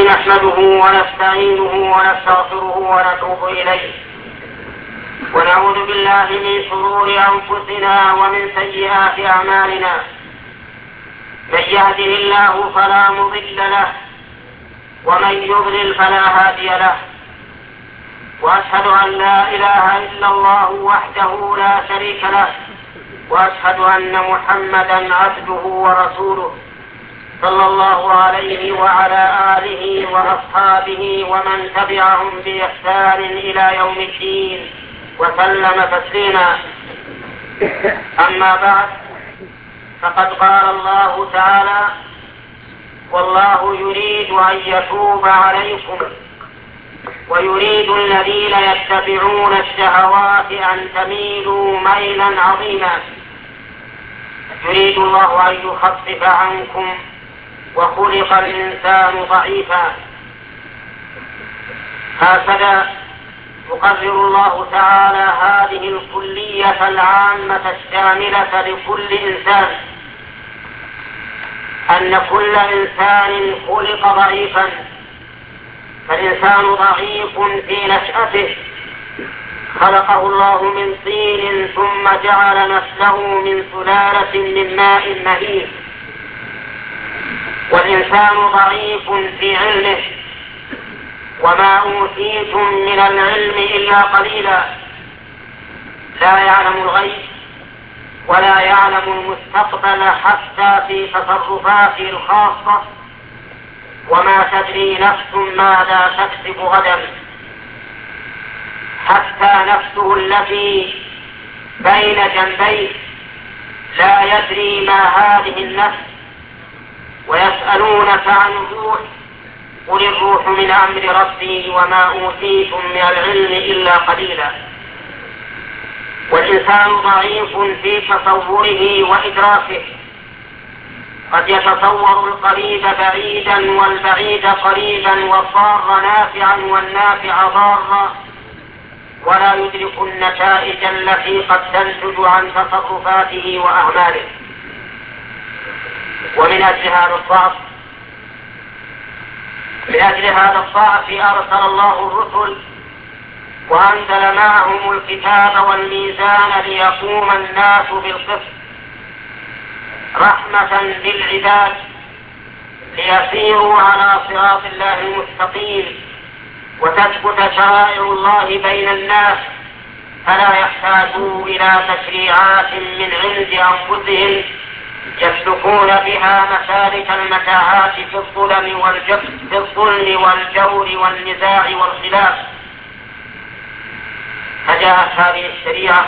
نحمده ونستعينه ونستغفره ونتوب إليه ونعوذ بالله من شرور أنفسنا ومن سيئات أعمالنا. من يهده الله فلا مضل له ومن يضلل فلا هادي له، وأشهد أن لا إله إلا الله وحده لا شريك له، وأشهد أن محمدا عبده ورسوله صلى الله عليه وعلى آله وأصحابه ومن تبعهم بإحسان إلى يوم الدين وسلم تسليما. أما بعد، فقد قال الله تعالى: والله يريد أن يتوب عليكم ويريد الذين يتبعون الشهوات أن تميلوا ميلا عظيما. يريد الله أن يخفف عنكم وخلق الإنسان ضعيفا. هكذا يقرر الله تعالى هذه الكلية العامة الشاملة لكل إنسان، أن كل إنسان خلق ضعيفا، فالإنسان ضعيف في نشأته، خلقه الله من طين ثم جعل نسله من سلالة من ماء مهين. والإنسان ضعيف في علمه، وما أوتيتم من العلم إلا قليلا. لا يعلم الغيب ولا يعلم المستقبل حتى في تصرفاته الخاصة، وما تدري نفس ماذا تكسب غدا. حتى نفسه التي بين جنبيه لا يدري ما هذه النفس. ويسألونك عن الروح، قل الروح من أمر ربي وما أوتيتم من العلم إلا قليلا. والإنسان ضعيف في تصوره وإدراكه، قد يتصور القريب بعيدا والبعيد قريبا، والضار نافعا والنافع ضارا، ولا يدرك النتائج التي قد تنتج عن تصرفاته وأعماله. ومن أجل هذا الضعف أرسل الله الرسل وأنزل معهم الكتاب والميزان ليقوم الناس بالقسط، رحمة بالعباد ليسيروا على صراط الله المستقيم، وتثبت شرائع الله بين الناس، فلا يحتاجوا إلى تشريعات من عند أنفسهم يسلكون بها مسالك المتاهات في الظلم والجور والنزاع والخلاف. فجاءت هذه الشريعة،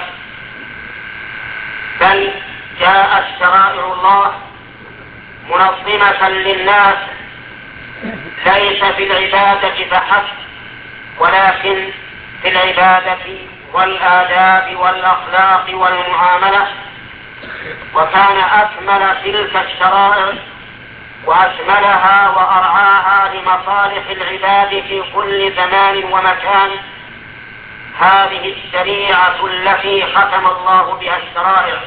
بل جاءت شرائع الله منظمة للناس، ليس في العبادة فحسب، ولكن في العبادة والآداب والأخلاق والمعاملة. وكان أكمل تلك الشرائع وأشملها وأرعاها لمصالح العباد في كل زمان ومكان هذه الشريعة التي ختم الله بها الشرائع،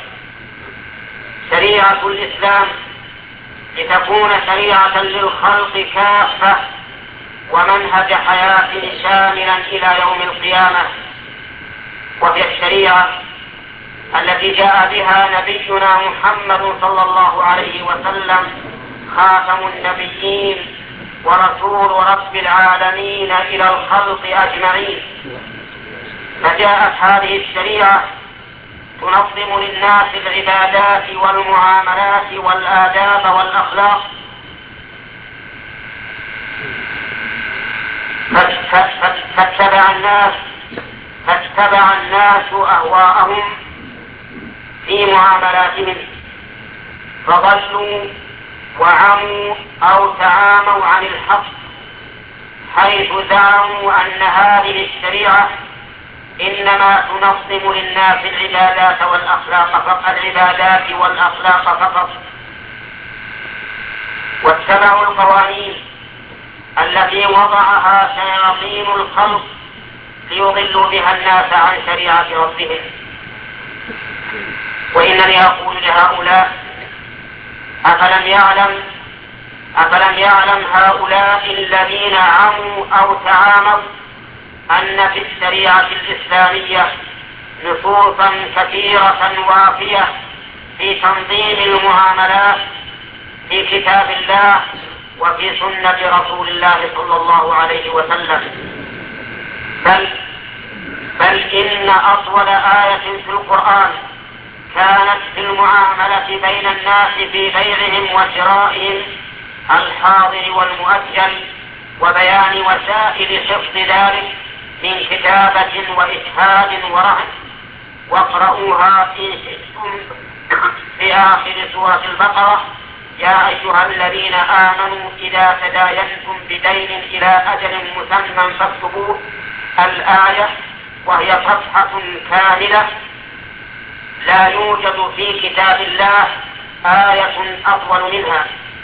شريعة الإسلام، لتكون شريعة للخلق كافة ومنهج حياة شاملا إلى يوم القيامة. وهي الشريعة التي جاء بها نبينا محمد صلى الله عليه وسلم، خاتم النبيين ورسول رب العالمين إلى الخلق أجمعين. فجاءت هذه الشريعة تنظم للناس العبادات والمعاملات والآداب والأخلاق، فاتبع الناس أهواءهم في معاملاتهم، فضلوا وعموا أو تعاموا عن الحق، حيث زعموا أن هذه الشريعة إنما تنظم للناس العبادات والأخلاق فقط، واتبعوا القوانين التي وضعها شياطين الخلق ليضلوا بها الناس عن شريعة ربهم. وإنني أقول لهؤلاء: أفلم يعلم أفلم يعلم هؤلاء الذين عموا أو تعاموا أن في الشريعة الإسلامية نصوصا كثيرة وافية في تنظيم المعاملات في كتاب الله وفي سنة رسول الله صلى الله عليه وسلم، بل إن أطول آية في القرآن كانت في المعاملة بين الناس في بيعهم وشرائهم الحاضر والمؤجل، وبيان وسائل حفظ ذلك من كتابة وإشهاد ورهن. واقرؤوها إن شئتم في آخر سورة البقرة: يا أيها الذين آمنوا إذا تداينتم بدين إلى أجل مسمى فاكتبوه، الآية، وهي صفحة كاملة. لا يوجد في كتاب الله آية أطول منها.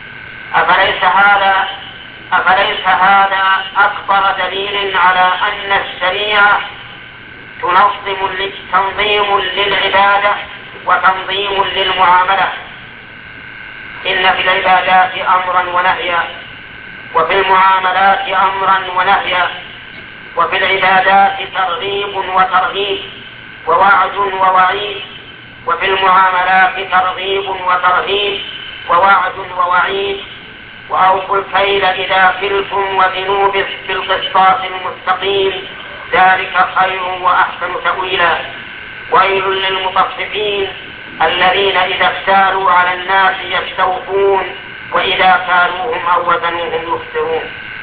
أفليس هذا أكبر دليل على أن الشريعة تنظيم للعبادة وتنظيم للمعاملة؟ إن في العبادات أمرا ونهيا، وفي المعاملات أمرا ونهيا، وفي العبادات ترغيب وترهيب ووعد ووعيد، وفي المعاملات ترغيب وترهيب ووعد ووعيد. وأوفوا الكيل إذا كلتم وزنوا بالقسطاس المستقيم، ذلك خير وأحسن تأويلا. ويل للمطففين الذين إذا اكتالوا على الناس يستوفون وإذا كالوهم أو وزنوهم يخسرون.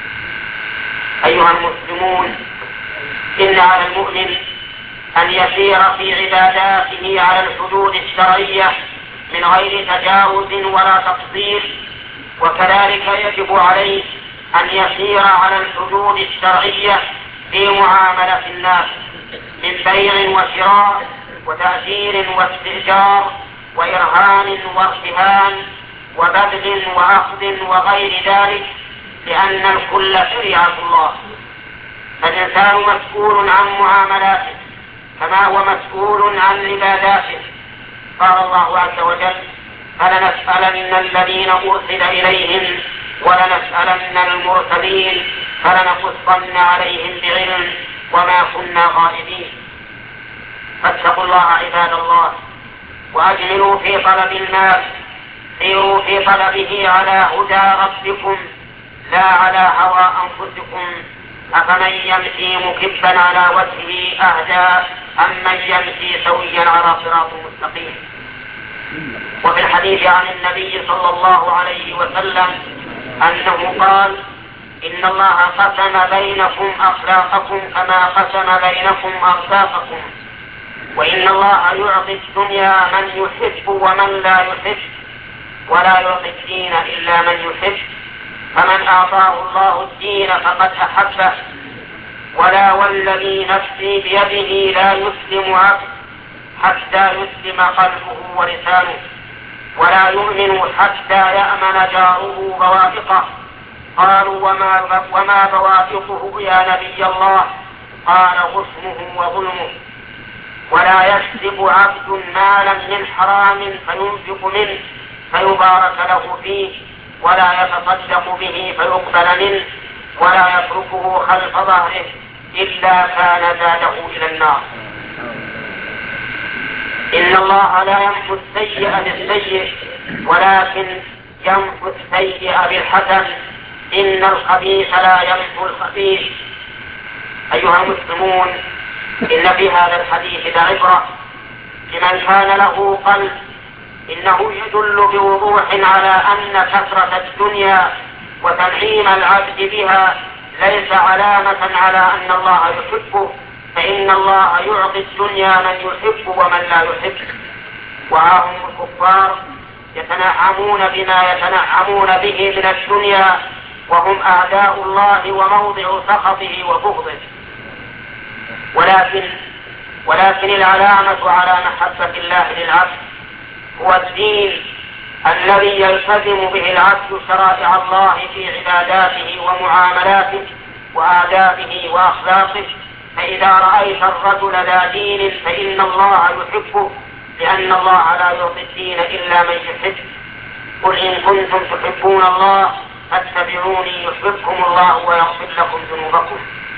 أيها المسلمون، إن على المؤمن أن يسير في عباداته على الحدود الشرعية من غير تجاوز ولا تقصير، وكذلك يجب عليه أن يسير على الحدود الشرعية في معاملة الناس من بيع وشراء وتأجير واستئجار وإرهان وارتهان وبذل وأخذ وغير ذلك، لأن الكل شريعة الله. فالإنسان مسؤول عن معاملاته كما هو مسؤول عن عباداته. قال الله عز وجل: فلنسألن الذين أرسل إليهم ولنسألن المرسلين فلنقصن عليهم بعلم وما كنا غائبين. فاتقوا الله عباد الله، وأجملوا في طلب المال، سيروا في طلبه على هدى ربكم لا على هوى أنفسكم. أفمن يمشي مكبا على وجهه أهدى أم من يمشي سويا على صراط مستقيم. وفي الحديث عن النبي صلى الله عليه وسلم أنه قال: إن الله قسم بينكم أخلاقكم كما قسم بينكم أرزاقكم، وإن الله يعطي الدنيا من يحب ومن لا يحب، ولا يعطي الدين إلا من يحب. فمن أعطاه الله الدين فقد أحبه، ولا والذي نفسي بيده لا يسلم عبد حتى يسلم قلبه ولسانه، ولا يؤمن حتى يأمن جاره بوائقه. قالوا: وما بوائقه يا نبي الله؟ قال: غصمه وظلمه. ولا يكسب عبد مالا من حرام فينفق منه فيبارك له فيه، ولا يتصدق به فيقبل منه، ولا يتركه خلف ظهره إلا كان زاده إلى النار. إن الله لا يمحو السيء بالسيء ولكن يمحو السيء بالحسن، إن الخبيث لا يمحو الخبيث. أيها المسلمون، إن في هذا الحديث لعبرة لمن كان له قلب. إنه يدل بوضوح على أن كثرة الدنيا وتنعيم العبد بها ليس علامة على أن الله يحبه، فإن الله يعطي الدنيا من يحب ومن لا يحب. وهم الكفار يتنعمون بما يتنعمون به من الدنيا، وهم أعداء الله وموضع سخطه وبغضه. ولكن العلامة على محبة الله للعبد هو الدين الذي يلتزم به العبد شرائع الله في عباداته ومعاملاته وآدابه وأخلاقه. فإذا رأيت الرجل ذا دين فإن الله يحبه، لأن الله لا يعطي الدين إلا من يحب. قل إن كنتم تحبون الله فاتبعوني يحببكم الله ويغفر لكم ذنوبكم.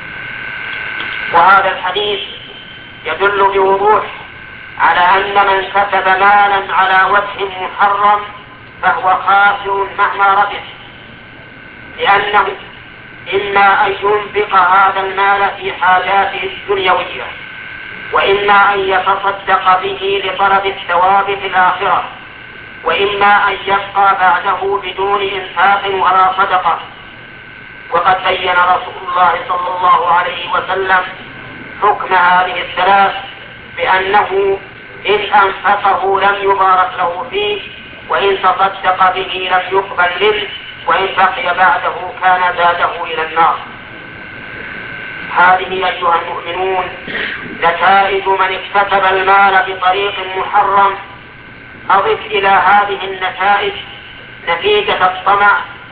وهذا الحديث يدل بوضوح على أن من كسب مالا على وجه محرم فهو خاسر مهما ربح، لأنه إما أن ينفق هذا المال في حاجاته الدنيوية، وإما أن يتصدق به لطلب الثواب في الآخرة، وإما أن يبقى بعده بدون إنفاق ولا صدقة. وقد بين رسول الله صلى الله عليه وسلم حكم هذه الثلاث بأنه إن أنفقه لم يبارك له فيه، وإن تصدق به لم يقبل منه، وإن بقي بعده كان زاده إلى النار. هذه أيها المؤمنون نتائج من اكتسب المال بطريق محرم. أضف إلى هذه النتائج نتيجة الطمع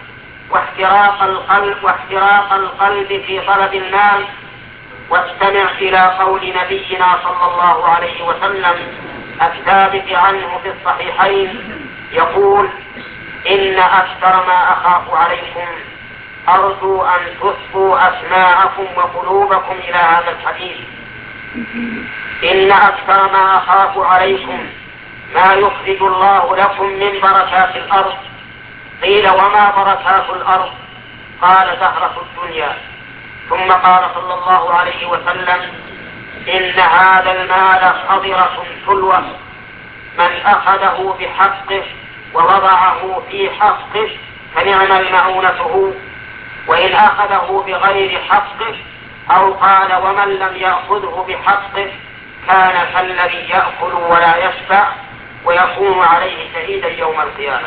واحتراق القلب في طلب المال. واستمع إلى قول نبينا صلى الله عليه وسلم الثابت عنه في الصحيحين يقول: إن أكثر ما أخاف عليكم أرجو أن تصفوا أسماعكم وقلوبكم إلى هذا الحديث. إن أكثر ما أخاف عليكم ما يخرج الله لكم من بركات الأرض. قيل: وما بركات الأرض؟ قال: زهرة الدنيا. ثم قال صلى الله عليه وسلم: إن هذا المال خضرة حلوة، من أخذه بحقه ووضعه في حقه فنعم المعونة، وإن أخذه بغير حقه أو قال ومن لم يأخذه بحقه كان كالذي يأكل ولا يشبع ويكون عليه شهيدا يوم القيامة.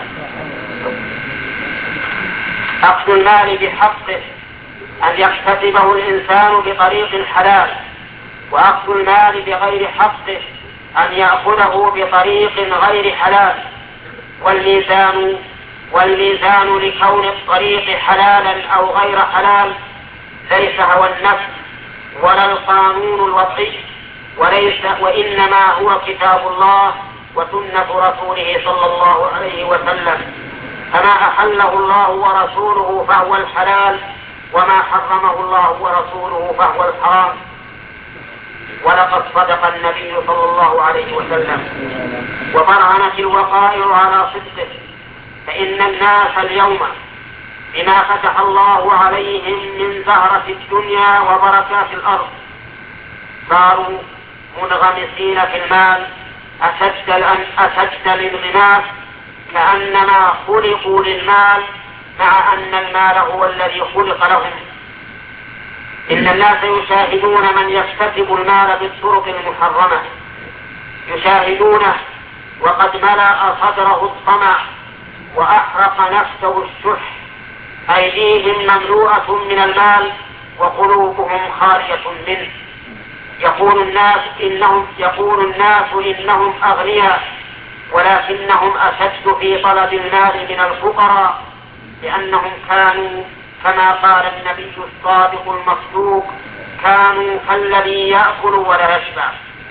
أخذ المال بحقه أن يكتسبه الإنسان بطريق حلال، وأخذ المال بغير حقه أن يأخذه بطريق غير حلال. والميزان لكون الطريق حلالا أو غير حلال ليس هوى النفس ولا القانون الوضعي، وإنما هو كتاب الله وسنة رسوله صلى الله عليه وسلم. فما أحله الله ورسوله فهو الحلال، وما حرمه الله ورسوله فهو الحرام. ولقد صدق النبي صلى الله عليه وسلم وبرهنت الوقائع على صدقه، فإن الناس اليوم بما فتح الله عليهم من زهرة الدنيا وبركات الأرض صاروا منغمسين في المال أشد الانغماس، كأنما خلقوا للمال مع أن المال هو الذي خلق لهم. إن الناس يشاهدون من يكتسب المال بالطرق المحرمة، يشاهدونه وقد ملأ صدره الطمع وأحرق نفسه الشح، أيديهم مملوءة من المال وقلوبهم خالية منه. يقول الناس إنهم أغنياء، ولكنهم أشد في طلب المال من الفقراء، لأنهم كانوا كما قال النبي الصادق المصدوق: كانوا كالذي يأكل ولا يشبع.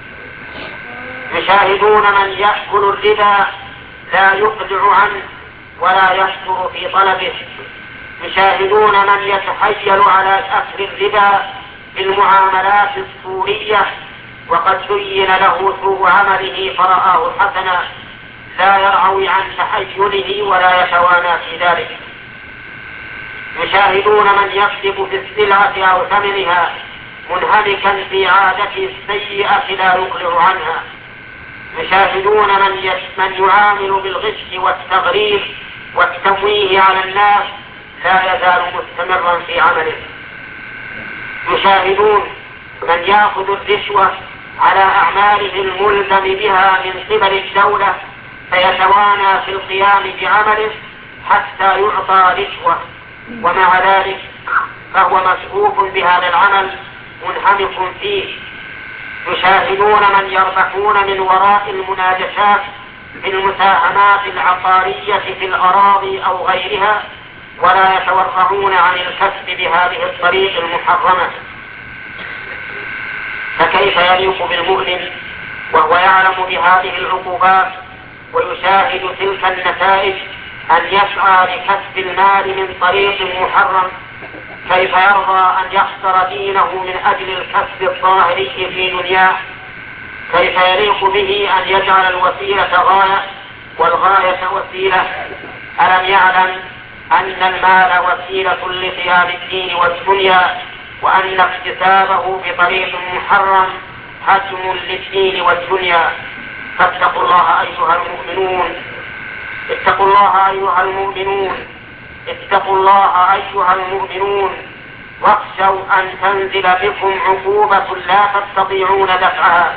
يشاهدون من يأكل الربا لا يقلع عنه ولا يشكر في طلبه، يشاهدون من يتحيل على أكل الربا بالمعاملات الصورية وقد زين له سوء عمله فرآه حسنا، لا يرعوي عن تحيله ولا يتوانى في ذلك. يشاهدون من يكذب في السلعة أو ثمنها منهمكا في عادته السيئة لا يقلع عنها. يشاهدون من يعامل بالغش والتغرير والتمويه على الناس لا يزال مستمرا في عمله. يشاهدون من يأخذ الرشوة على أعماله الملزم بها من قبل الدولة فيتوانى في القيام بعمله حتى يعطى رشوة، ومع ذلك فهو مسؤوف بهذا العمل منهمك فيه. يشاهدون من يربحون من وراء المناجشات في المساهمات العقارية في الأراضي أو غيرها ولا يتورعون عن الكسب بهذه الطريق المحرمة. فكيف يليق بالمؤمن وهو يعلم بهذه العقوبات ويشاهد تلك النتائج أن يسعى لكسب المال من طريق محرم، كيف يرضى أن يخسر دينه من أجل الكسب الظاهري في دنياه؟ كيف يليق به أن يجعل الوسيلة غاية والغاية وسيلة؟ ألم يعلم أن المال وسيلة لقيام الدين والدنيا، وأن اكتسابه بطريق محرم هدم للدين والدنيا؟ فاتقوا الله أيها المؤمنون، اتقوا الله أيها المؤمنون، اتقوا الله أيها المؤمنون، واخشوا أن تنزل بكم عقوبة لا تستطيعون دفعها.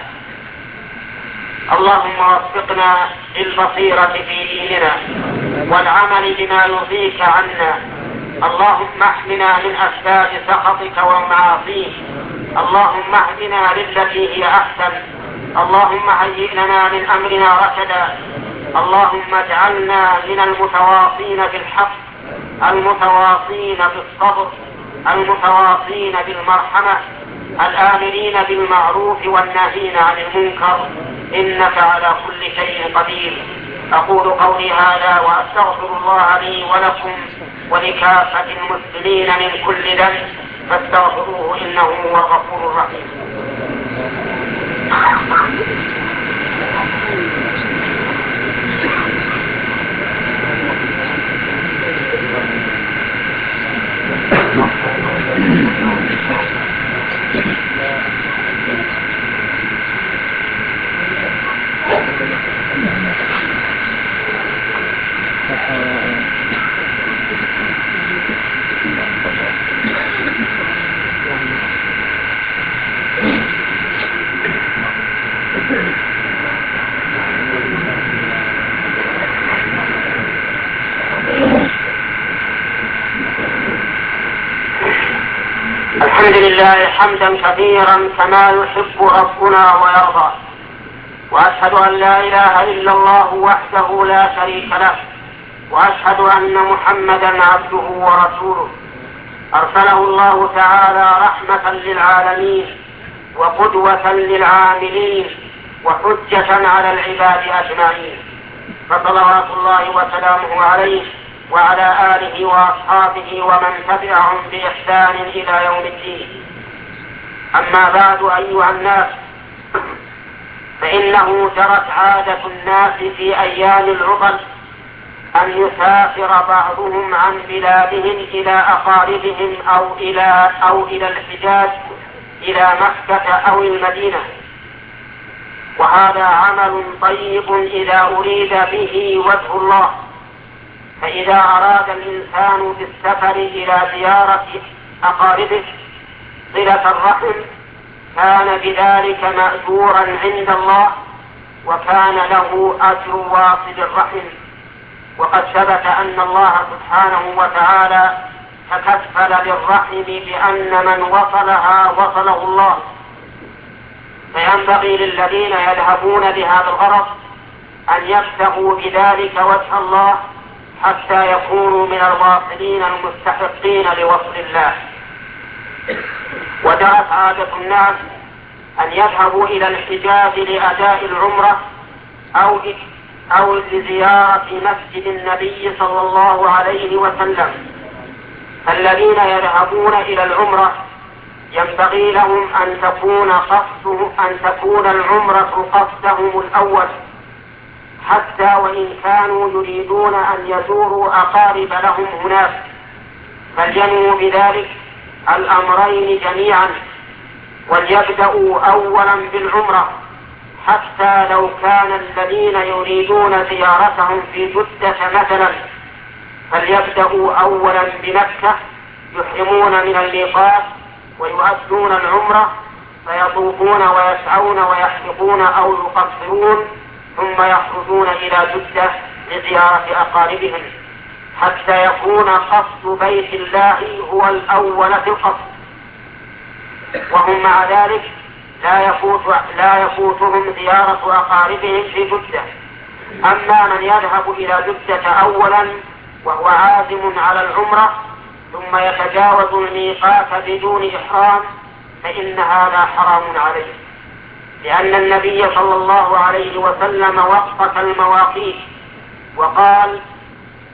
اللهم وفقنا للبصيرة في ديننا والعمل بما يرضيك عنا. اللهم احمنا من أسباب سخطك ومعاصيك. اللهم اهدنا للتي هي أحسن. اللهم هيئ لنا من أمرنا رشدا. اللهم اجعلنا من المتواصين بالحق، المتواصين بالصبر، المتواصين بالمرحمة، الآمرين بالمعروف والناهين عن المنكر، إنك على كل شيء قدير. أقول قولي هذا وأستغفر الله لي ولكم ولكافة المسلمين من كل ذنب، فاستغفروه إنه هو الغفور الرحيم. الحمد لله حمدا كثيرا كما يحب ربنا ويرضى، وأشهد أن لا إله إلا الله وحده لا شريك له، وأشهد أن محمدا عبده ورسوله، أرسله الله تعالى رحمة للعالمين وقدوة للعاملين وحجة على العباد أجمعين، فصلوات الله وسلامه عليه وعلى آله وأصحابه ومن تبعهم بإحسان إلى يوم الدين. أما بعد أيها الناس، فإنه جرت عادة الناس في أيام العطل أن يسافر بعضهم عن بلادهم إلى أقاربهم أو إلى الحجاز، إلى مكة أو المدينة، وهذا عمل طيب إذا أريد به وجه الله. فإذا أراد الإنسان بالسفر إلى زيارة أقاربه صلة الرحم كان بذلك مأجورا عند الله، وكان له أجر واصل الرحم. وقد ثبت أن الله سبحانه وتعالى تكفل بالرحم بأن من وصلها وصله الله، فينبغي للذين يذهبون بهذا الغرض أن يبتغوا بذلك وجه الله حتى يكونوا من الواصلين المستحقين لوصل الله. وجرت عادة الناس أن يذهبوا إلى الحجاز لأداء العمرة أو لزيارة مسجد النبي صلى الله عليه وسلم. فالذين يذهبون إلى العمرة ينبغي لهم أن تكون العمرة قصدهم الأول، حتى وإن كانوا يريدون أن يزوروا أقارب لهم هناك، فلينووا بذلك الأمرين جميعا، وليبدأوا أولا بالعمرة، حتى لو كان الذين يريدون زيارتهم في جدة مثلا فليبدأوا أولا بمكة، يحرمون من الميقات ويؤدون العمرة، فيطوفون ويسعون ويحلقون أو يقصرون، ثم يخرجون إلى جدة لزيارة أقاربهم، حتى يكون قصد بيت الله هو الأول في القصد. وهم مع ذلك لا يفوتهم زيارة أقاربهم في جدة. أما من يذهب إلى جدة أولا وهو عازم على العمرة ثم يتجاوز الميقات بدون إحرام فإن هذا حرام عليه، لأن النبي صلى الله عليه وسلم وقت المواقيت وقال: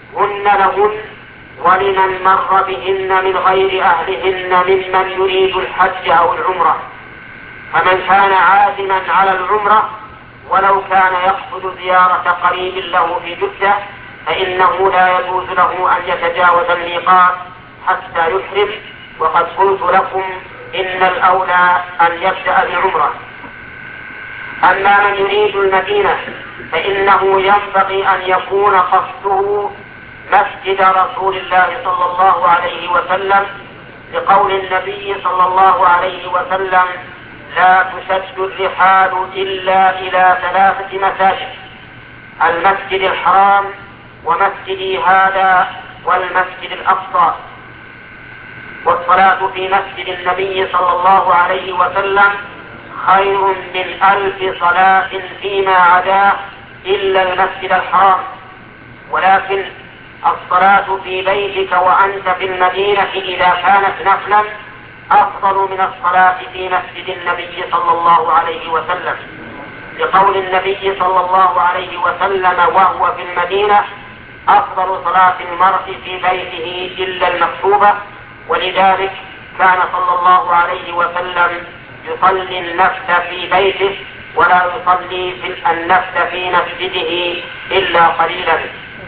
هن لهن ولمن مر بهن من غير أهلهن ممن يريد الحج أو العمرة. فمن كان عازما على العمرة ولو كان يقصد زيارة قريب له في جدة فإنه لا يجوز له أن يتجاوز الميقات حتى يحرم. وقد قلت لكم إن الأولى أن يبدأ بعمرة. أما من يريد المدينة فإنه ينبغي أن يكون قصده مسجد رسول الله صلى الله عليه وسلم، لقول النبي صلى الله عليه وسلم: لا تشد الرحال إلا إلى 3 مساجد: المسجد الحرام ومسجدي هذا والمسجد الأقصى. والصلاة في مسجد النبي صلى الله عليه وسلم خير من 1000 صلاة فيما عداه إلا المسجد الحرام. ولكن الصلاة في بيتك وأنت في المدينة إذا كانت نفلا أفضل من الصلاة في مسجد النبي صلى الله عليه وسلم، لقول النبي صلى الله عليه وسلم وهو في المدينة: أفضل صلاة المرء في بيته إلا المكتوبة. ولذلك كان صلى الله عليه وسلم يصلي النفل في بيته ولا يصلي النفل في مسجده إلا قليلا.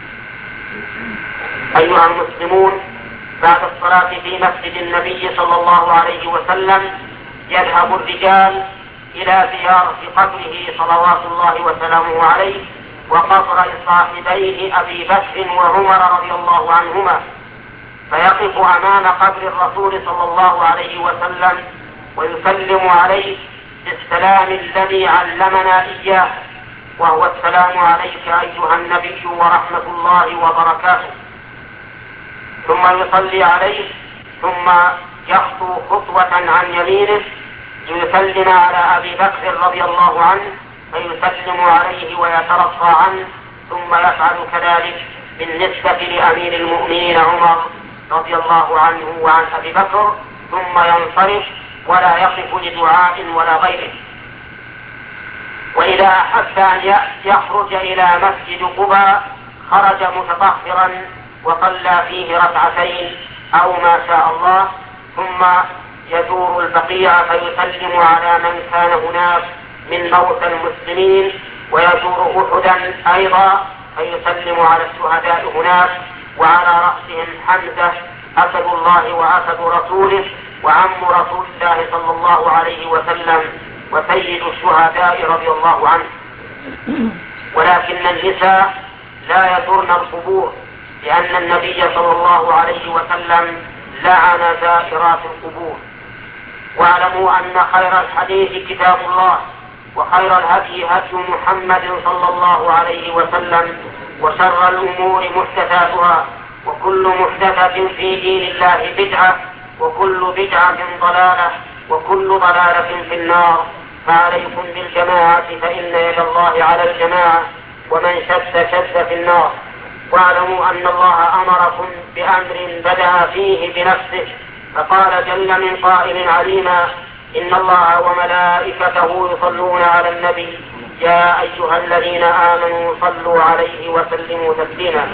أيها المسلمون، بعد الصلاة في مسجد النبي صلى الله عليه وسلم يذهب الرجال إلى زيارة قبره صلوات الله وسلامه عليه وقبر صاحبيه أبي بكر وعمر رضي الله عنهما، فيقف أمام قبر الرسول صلى الله عليه وسلم ويسلم عليه بالسلام الذي علمنا إياه، وهو: السلام عليك أيها النبي ورحمة الله وبركاته. ثم يصلي عليه، ثم يخطو خطوة عن يمينه ليسلم على أبي بكر رضي الله عنه فيسلم عليه ويترضى عنه، ثم يفعل كذلك بالنسبة لأمير المؤمنين عمر رضي الله عنه وعن أبي بكر، ثم ينصرف ولا يقف لدعاء ولا غيره. وإذا أحب أن يخرج إلى مسجد قباء خرج متطهرا وصلى فيه 2 أو ما شاء الله، ثم يزور البقيع فيسلم على من كان هناك من موتى المسلمين، ويزور أحدا أيضا فيسلم على الشهداء هناك، وعلى رأسهم حمزة أسد الله وأسد رسوله وعم رسول الله صلى الله عليه وسلم وسيد الشهداء رضي الله عنه. ولكن النساء لا يزورن القبور، لأن النبي صلى الله عليه وسلم لعن زائرات القبور. واعلموا أن خير الحديث كتاب الله، وخير الهدي هدي محمد صلى الله عليه وسلم، وشر الأمور محدثاتها، وكل محدثة في دين الله بدعة، وكل بدعة ضلالة، وكل ضلالة في النار. فعليكم بالجماعة فإن يد الله على الجماعة، ومن شد في النار. واعلموا أن الله أمركم بأمر بدأ فيه بنفسه، فقال جل من قائل عليما: إن الله وملائكته يصلون على النبي يا أيها الذين آمنوا صلوا عليه وسلموا تسليما.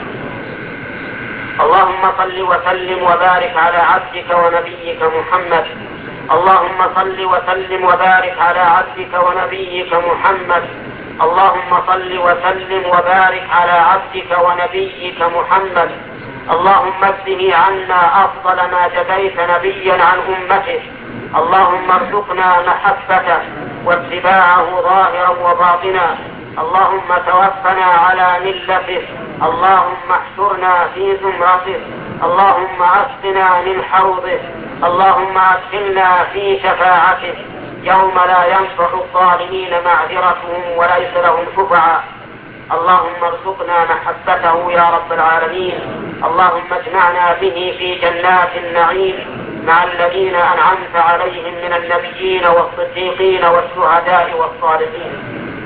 اللهم صل وسلم وبارك على عبدك ونبيك محمد. اللهم صل وسلم وبارك على عبدك ونبيك محمد. اللهم صل وسلم وبارك على عبدك ونبيك محمد. اللهم اجزه عنا أفضل ما جزيت نبيا عن أمته. اللهم ارزقنا محبته واتباعه ظاهرا وباطنا. اللهم توفنا على ملته. اللهم احشرنا في زمرته. اللهم اسقنا من حوضه. اللهم ادخلنا في شفاعته يوم لا ينفع الظالمين معذرتهم وليس لهم شفعاء. اللهم ارزقنا محبته يا رب العالمين. اللهم اجمعنا به في جنات النعيم مع الذين أنعمت عليهم من النبيين والصديقين والشهداء والصالحين.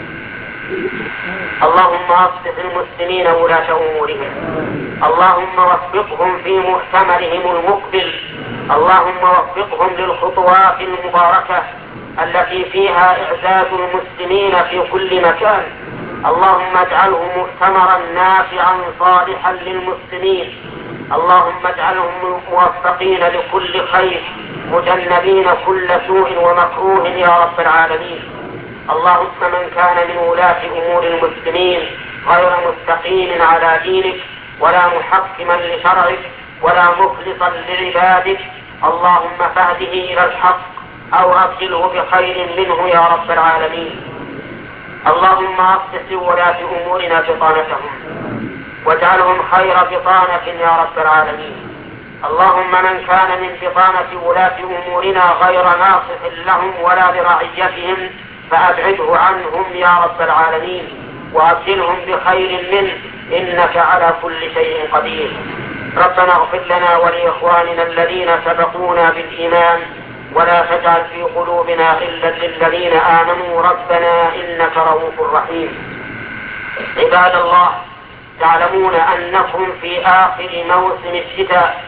اللهم أصلح المسلمين ولاة أمورهم. اللهم وفقهم في مؤتمرهم المقبل. اللهم وفقهم للخطوات المباركة التي فيها إعزاز المسلمين في كل مكان. اللهم اجعله مؤتمرا نافعا صالحا للمسلمين. اللهم اجعلهم موفقين لكل خير مجنبين كل سوء ومكروه يا رب العالمين. اللهم من كان من ولاة أمور المسلمين غير مستقيم على دينك ولا محكما لشرعك ولا مخلصا لعبادك، اللهم فهده إلى الحق أو أبدله بخير منه يا رب العالمين. اللهم أصلح لولاة أمورنا بطانتهم واجعلهم خير بطانة يا رب العالمين. اللهم من كان من بطانة ولاة أمورنا غير ناصح لهم ولا لرعيتهم فأبعده عنهم يا رب العالمين وأبدلهم بخير منه، إنك على كل شيء قدير. ربنا اغفر لنا ولإخواننا الذين سبقونا بالإيمان ولا تجعل في قلوبنا غلا للذين آمنوا ربنا إنك رؤوف رحيم. عباد الله، تعلمون أنكم في آخر موسم الشتاء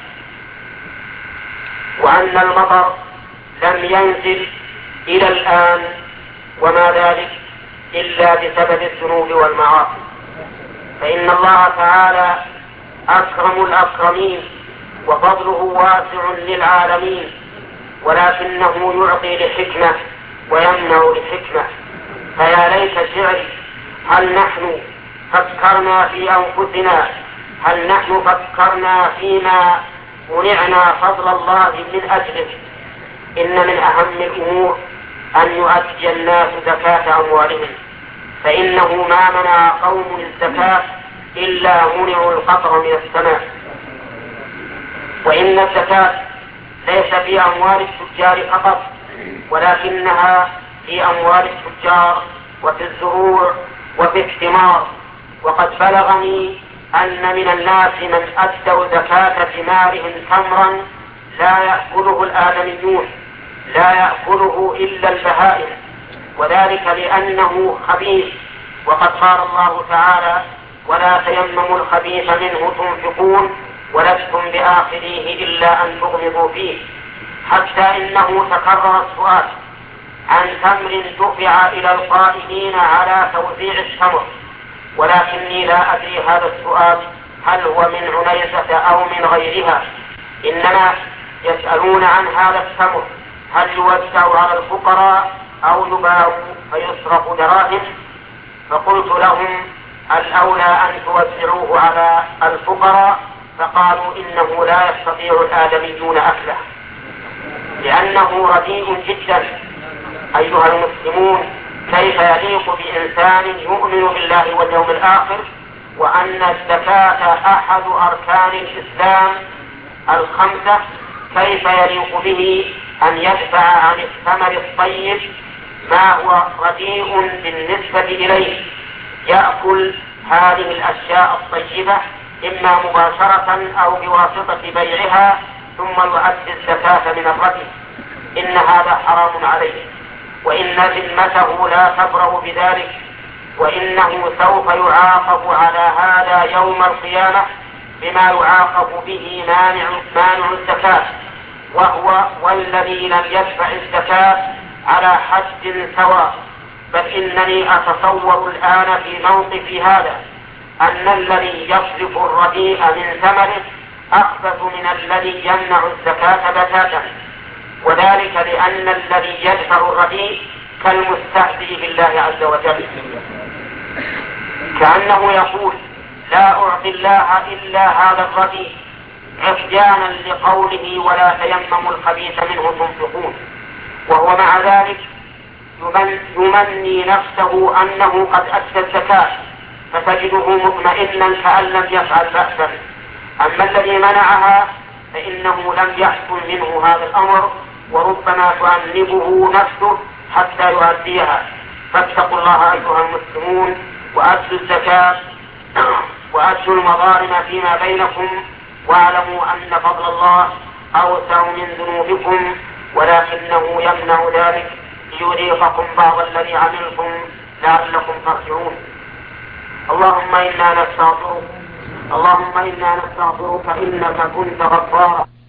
وأن المطر لم ينزل إلى الآن، وما ذلك إلا بسبب الذنوب والمعاصي، فإن الله تعالى أكرم الأكرمين وفضله واسع للعالمين، ولكنه يعطي لحكمة ويمنع لحكمة. فيا ليت شعري، هل نحن فكرنا في أنفسنا؟ هل نحن فكرنا فيما منعنا فضل الله من أجله؟ إن من أهم الأمور أن يؤدي الناس زكاة أموالهم، فإنه ما منع قوم الزكاة إلا منعوا القطر من السماء. وإن الزكاة ليس في أموال التجار فقط، ولكنها في أموال التجار وفي الزروع وفي الثمار. وقد بلغني أن من الناس من أدوا زكاة ثمارهم تمرا لا يأكله الآدميون، لا يأكله إلا البهائم، وذلك لأنه خبيث. وقد قال الله تعالى: ولا تيمموا الخبيث منه تنفقون ولستم بآخذيه إلا أن تغمضوا فيه. حتى إنه تكرر السؤال عن تمر دفع إلى القائمين على توزيع التمر، ولكني لا أدري هذا السؤال هل هو من عنيزة أو من غيرها، إنما يسألون عن هذا التمر هل يوزع على الفقراء أو يباع فيصرف دراهم. فقلت لهم: الأولى أن توزعوه على الفقراء. فقالوا: إنه لا يستطيع الآدميون أكله لأنه رديء جدا. أيها المسلمون، كيف يليق بإنسان يؤمن بالله واليوم الآخر وأن الزكاة أحد أركان الإسلام الخمسة، كيف يليق به أن يدفع عن الثمر الطيب ما هو رديء بالنسبة إليه، يأكل هذه الأشياء الطيبة إما مباشرة أو بواسطة بيعها ثم يؤدي الزكاة من الرديء؟ إن هذا حرام عليه، وإن ذمته لا تبرأ بذلك، وإنه سوف يعاقب على هذا يوم القيامة بما يعاقب به مانع الزكاة، وهو والذي لم يدفع الزكاة على حد سواء. بل إنني أتصور الآن في موقف هذا أن الذي يصرف الرديء من ثمره أخبث من الذي يمنع الزكاة بتاتا، وذلك لأن الذي يدفع الرديء كالمستهزئ بالله عز وجل، كأنه يقول: لا أعطي الله إلا هذا الرديء، عصيانا لقوله: ولا تيمموا الخبيث منه تنفقون. وهو مع ذلك يمني نفسه أنه قد أدى الزكاة، فتجده مطمئنا كأن لم يفعل بأسا. أما الذي منعها فإنه لم يحصل منه هذا الأمر، وربما تؤنبه نفسه حتى يؤديها. فاتقوا الله أيها المسلمون، وأدوا الزكاة وأدوا المظالم فيما بينكم، واعلموا أن فضل الله أوسع من ذنوبكم، ولكنه يمنع ذلك ليذيقكم بعض الذي عملتم لعلكم ترجعون. اللهم إنا نستغفرك إنك كنت غفارا.